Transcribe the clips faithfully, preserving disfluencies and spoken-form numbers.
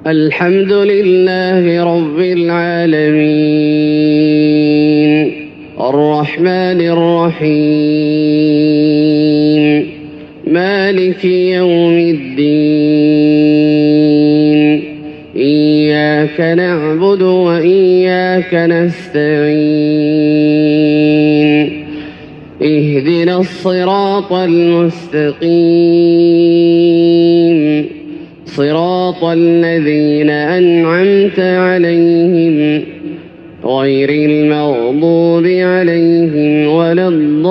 الحمد لله رب العالمين الرحمن الرحيم مالك يوم الدين إياك نعبد وإياك نستعين اهدنا الصراط المستقيم صراط الذين أنعمت عليهم غير المغضوب عليهم ولا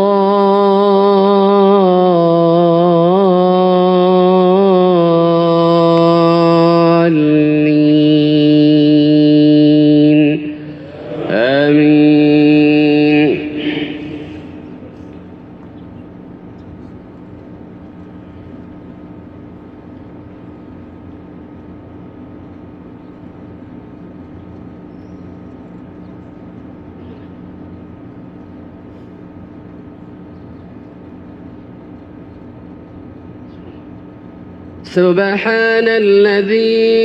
الضالين آمين. سبحان الذي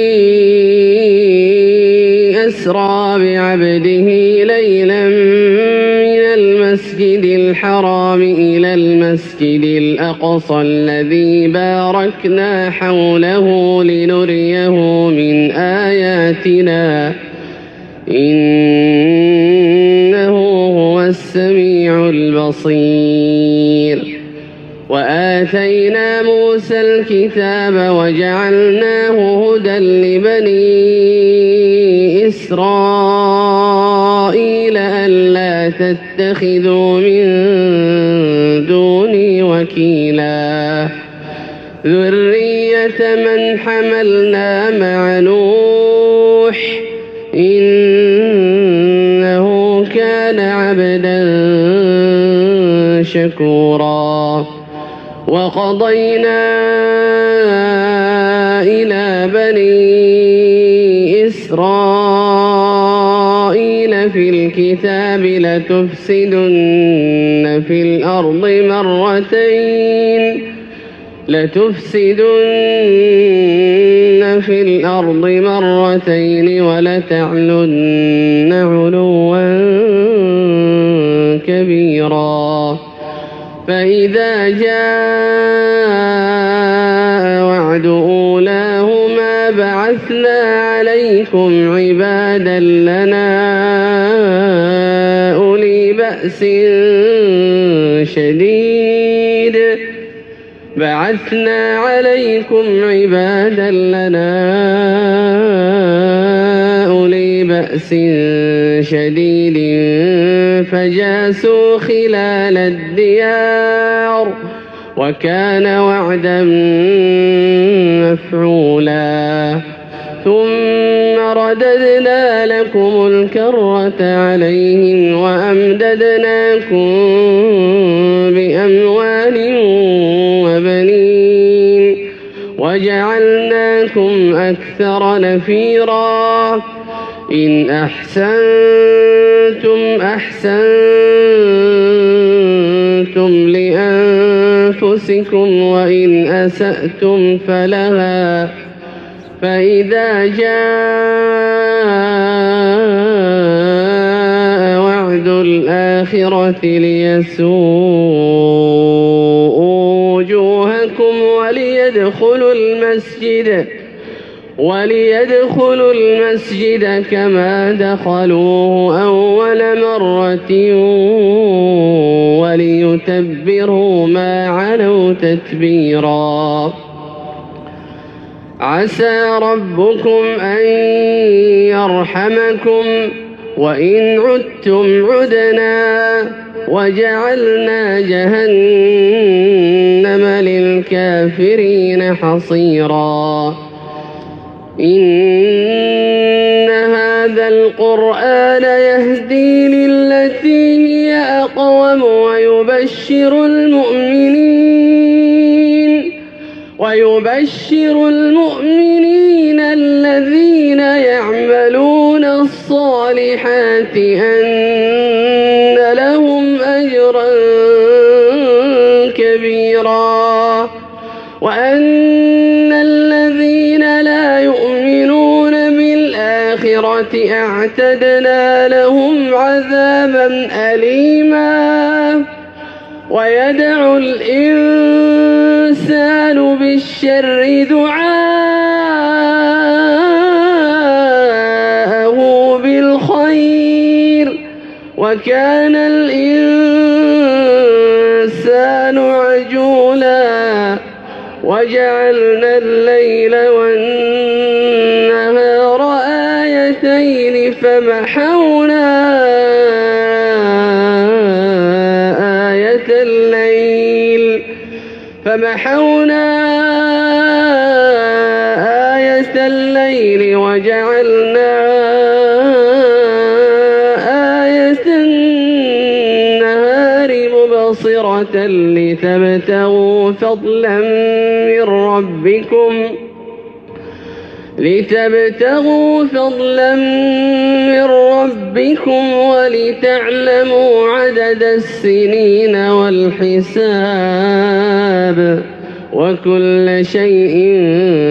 أسرى بعبده ليلا من المسجد الحرام إلى المسجد الأقصى الذي باركنا حوله لنريه من آياتنا إنه هو السميع البصير. وآتينا موسى الكتاب وجعلناه هدى لبني إسرائيل ألا تتخذوا من دوني وكيلا ذرية من حملنا مع نوح إنه كان عبدا شكورا. وقضينا إلى بني إسرائيل في الكتاب لتفسدن في الأرض مرتين لتفسدن في الأرض مرتين ولتعلن علوا كبيرا. فإذا جاء وعد أولاهما بعثنا عليكم عبادا لنا أولي بأس شديد بعثنا عليكم عبادا لنا أولي بأس شديد فجاسوا خلال الديار وكان وعدا مفعولا. ثم رددنا لكم الكرة عليهم وأمددناكم بأموال وبنين وجعلناكم أكثر نفيرا. إن أحسنتم أحسنتم لأنفسكم وإن أسأتم فلها. فإذا جاء وعد الآخرة ليسوءوا وجوهكم وليدخلوا المسجد وليدخلوا المسجد كما دخلوه أول مرة وليتبروا ما علوا تتبيرا. عسى ربكم أن يرحمكم وإن عدتم عدنا وجعلنا جهنم للكافرين حصيرا. إن هذا القرآن يهدي للتي هي أقوم ويبشر المؤمنين ويبشر المؤمنين الذين يعملون الصالحات أن لهم أجرا كبيرا وأن الذين لا يؤمنون الآخرة أعتدنا لهم عذابا أليما ويدعو الإنسان بالشر دعاءه بالخير وكان الإنسان عجولا وجعلنا الليل والنهار آيتين فمحونا آية الليل فمحونا آية الليل وجعلنا آية النهار مبصرة لتبتغوا فضلا من ربكم لتبتغوا فضلا من ربكم ولتعلموا عدد السنين والحساب وكل شيء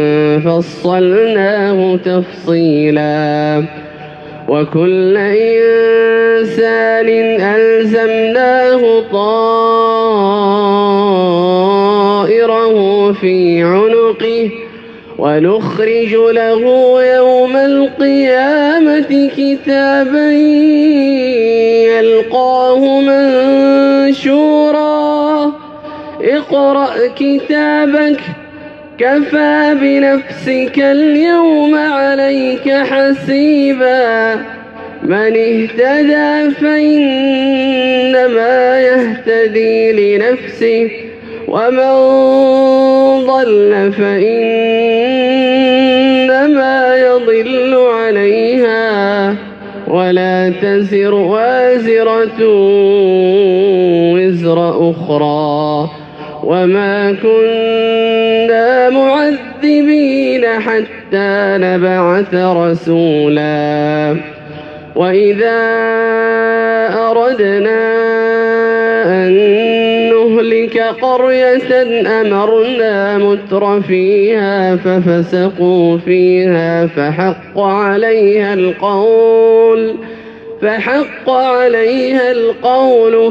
فصلناه تفصيلا وكل إنسان ألزمناه طائره في عنقه ونخرج له يوم القيامة كتابا يلقاه منشورا اقرأ كتابك كفى بنفسك اليوم عليك حسيبا من اهتدى فإنما يهتدي لنفسه ومن ضل فإنما يضل عليها ولا تزر وازرة وزر أخرى وما كنا معذبين حتى نبعث رسولا وإذا أردنا أن نهلك قرية أمرنا متر فيها ففسقوا فيها فحق عليها القول فحق عليها القول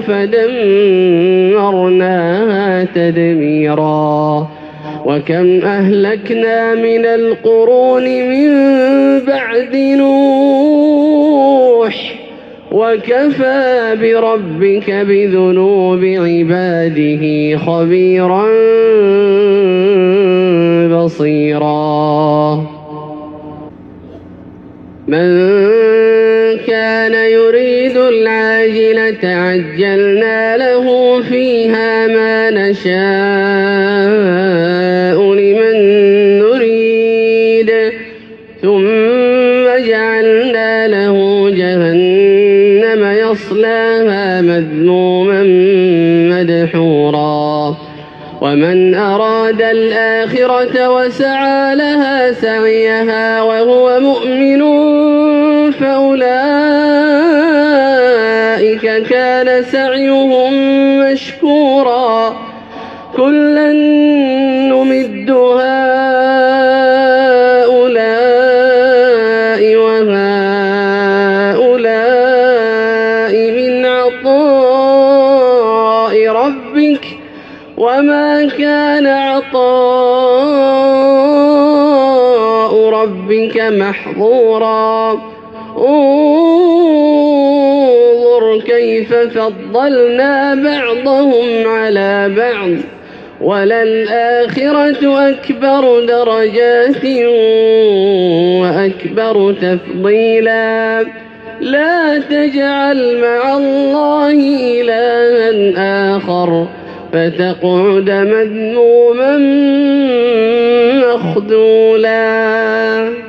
فدمرناها تدميرا وكم أهلكنا من القرون من بعد نوح وكفى بربك بذنوب عباده خبيرا بصيرا من كان يريد العاجلة عجلنا له فيها ما نشاء لمن نريد ثم جعلنا له جهنم يصلاها مذموما مدحورا ومن أراد الآخرة وسعى لها سعيها وهو مؤمن فأولئك كان سعيهم مشكورا كلا نمد هؤلاء وهؤلاء من عطاء ربك وما كان عطاء ربك محظورا انظر كيف فضلنا بعضهم على بعض وللآخرة أكبر درجات وأكبر تفضيلا لا تجعل مع الله إلها آخر فتقعد مذموما مخذولا.